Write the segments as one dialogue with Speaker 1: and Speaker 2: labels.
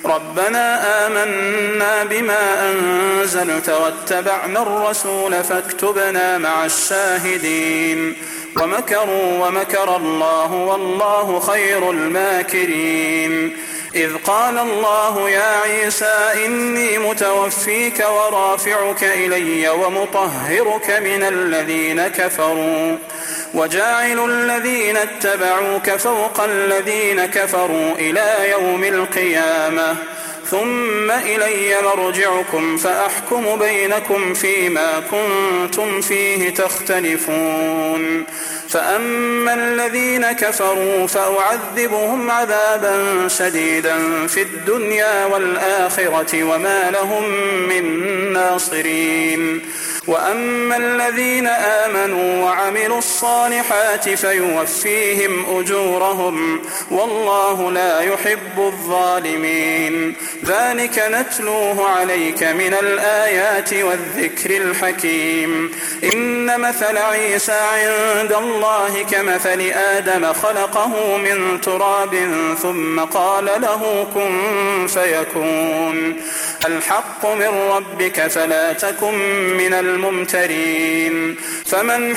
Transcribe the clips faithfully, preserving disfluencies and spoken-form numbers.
Speaker 1: ربنا آمنا بما أنزلت واتبعنا الرسول فاكتبنا مع الشاهدين ومكروا ومكر الله والله خير الماكرين إذ قال الله يا عيسى إني متوفيك ورافعك إلي ومطهرك من الذين كفروا وجاعل الذين اتبعوك فوق الذين كفروا إلى يوم القيامة ثم إلي مرجعكم فأحكم بينكم فيما كنتم فيه تختلفون فأما الذين كفروا فأعذبهم عذابا شديدا في الدنيا والآخرة وما لهم من ناصرين وأما الذين آمنوا وعملوا الصالحات فيوفيهم أجورهم والله لا يحب الظالمين ذلك نتلوه عليك من الآيات والذكر الحكيم إن مثل عيسى عند الله كمثل آدم خلقه من تراب ثم قال له كن فيكون الحق من ربك فلا تكن من الممترين فمن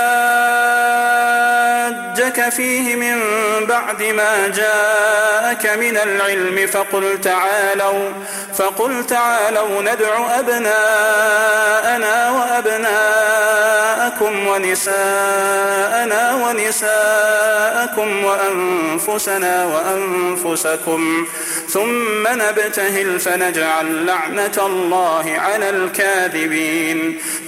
Speaker 1: حاجك فيه من بعد ما جاءك من العلم فقل تعالوا فقل تعالوا ندع أبناءنا وأبناءكم ونساءنا ونساءكم وأنفسنا وأنفسكم ثم نبتهل فنجعل لعنة الله على الكاذبين